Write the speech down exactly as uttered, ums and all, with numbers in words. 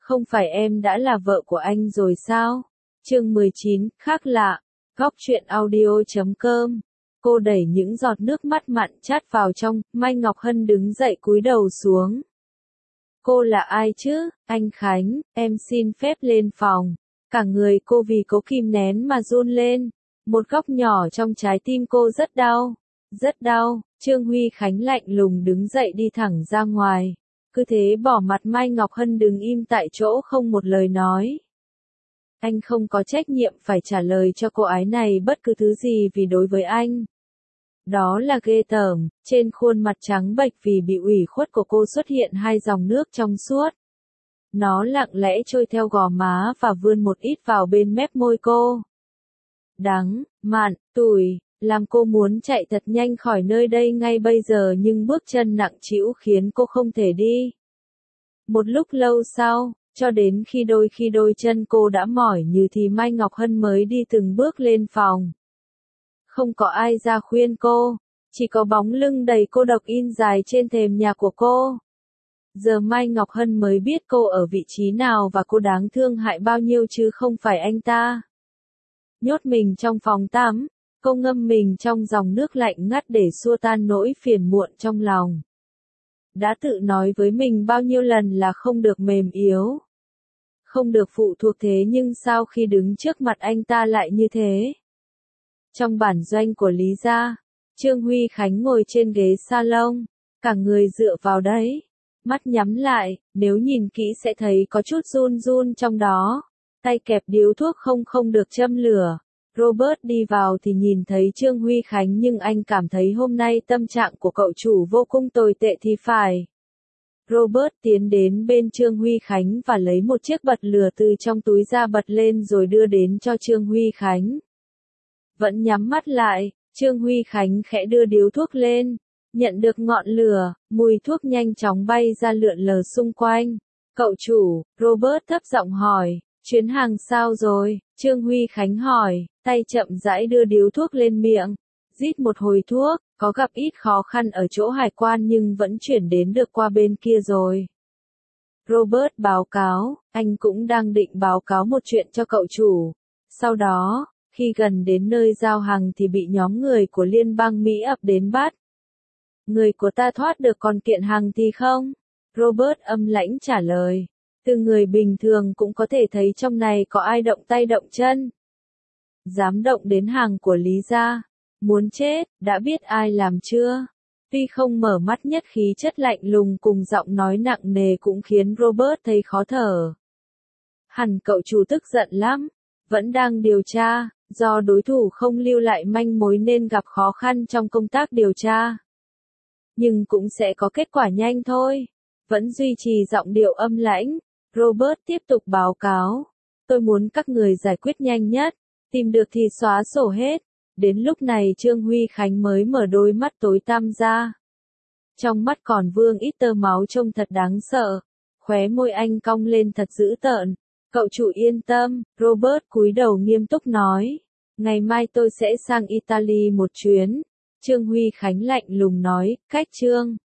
Không phải em đã là vợ của anh rồi sao? Chương mười chín, khác lạ. Góc truyện audio chấm com. Cô đẩy những giọt nước mắt mặn chát vào trong, Mai Ngọc Hân đứng dậy cúi đầu xuống. Cô là ai chứ? Anh Khánh, em xin phép lên phòng. Cả người cô vì cố kìm nén mà run lên. Một góc nhỏ trong trái tim cô rất đau. Rất đau. Trương Huy Khánh lạnh lùng đứng dậy đi thẳng ra ngoài. Cứ thế bỏ mặt Mai Ngọc Hân đứng im tại chỗ không một lời nói. Anh không có trách nhiệm phải trả lời cho cô ái này bất cứ thứ gì vì đối với anh. Đó là ghê tởm, trên khuôn mặt trắng bệch vì bị ủy khuất của cô xuất hiện hai dòng nước trong suốt. Nó lặng lẽ trôi theo gò má và vươn một ít vào bên mép môi cô. Đắng, mặn, tủi, làm cô muốn chạy thật nhanh khỏi nơi đây ngay bây giờ nhưng bước chân nặng trĩu khiến cô không thể đi. Một lúc lâu sau, cho đến khi đôi khi đôi chân cô đã mỏi như thì Mai Ngọc Hân mới đi từng bước lên phòng. Không có ai ra khuyên cô, chỉ có bóng lưng đầy cô độc in dài trên thềm nhà của cô. Giờ Mai Ngọc Hân mới biết cô ở vị trí nào và cô đáng thương hại bao nhiêu chứ không phải anh ta. Nhốt mình trong phòng tắm, cô ngâm mình trong dòng nước lạnh ngắt để xua tan nỗi phiền muộn trong lòng. Đã tự nói với mình bao nhiêu lần là không được mềm yếu. Không được phụ thuộc thế nhưng sao khi đứng trước mặt anh ta lại như thế? Trong bản doanh của Lý gia, Trương Huy Khánh ngồi trên ghế salon, cả người dựa vào đấy, mắt nhắm lại, nếu nhìn kỹ sẽ thấy có chút run run trong đó, tay kẹp điếu thuốc không không được châm lửa. Robert đi vào thì nhìn thấy Trương Huy Khánh nhưng anh cảm thấy hôm nay tâm trạng của cậu chủ vô cùng tồi tệ thì phải. Robert tiến đến bên Trương Huy Khánh và lấy một chiếc bật lửa từ trong túi ra bật lên rồi đưa đến cho Trương Huy Khánh. Vẫn nhắm mắt lại, Trương Huy Khánh khẽ đưa điếu thuốc lên, nhận được ngọn lửa, mùi thuốc nhanh chóng bay ra lượn lờ xung quanh. Cậu chủ, Robert thấp giọng hỏi, chuyến hàng sao rồi? Trương Huy Khánh hỏi, tay chậm rãi đưa điếu thuốc lên miệng, rít một hồi thuốc, có gặp ít khó khăn ở chỗ hải quan nhưng vẫn chuyển đến được qua bên kia rồi. Robert báo cáo, anh cũng đang định báo cáo một chuyện cho cậu chủ. Sau đó, khi gần đến nơi giao hàng thì bị nhóm người của Liên bang Mỹ ập đến bắt. Người của ta thoát được còn kiện hàng thì không? Robert âm lãnh trả lời. Từ người bình thường cũng có thể thấy trong này có ai động tay động chân. Dám động đến hàng của Lý gia. Muốn chết, đã biết ai làm chưa? Tuy không mở mắt nhất khí chất lạnh lùng cùng giọng nói nặng nề cũng khiến Robert thấy khó thở. Hẳn cậu chủ tức giận lắm. Vẫn đang điều tra, do đối thủ không lưu lại manh mối nên gặp khó khăn trong công tác điều tra. Nhưng cũng sẽ có kết quả nhanh thôi. Vẫn duy trì giọng điệu âm lãnh. Robert tiếp tục báo cáo. Tôi muốn các người giải quyết nhanh nhất. Tìm được thì xóa sổ hết. Đến lúc này Trương Huy Khánh mới mở đôi mắt tối tăm ra. Trong mắt còn vương ít tơ máu trông thật đáng sợ. Khóe môi anh cong lên thật dữ tợn. Cậu chủ yên tâm, Robert cúi đầu nghiêm túc nói. Ngày mai tôi sẽ sang Italy một chuyến. Trương Huy Khánh lạnh lùng nói, cách Trương.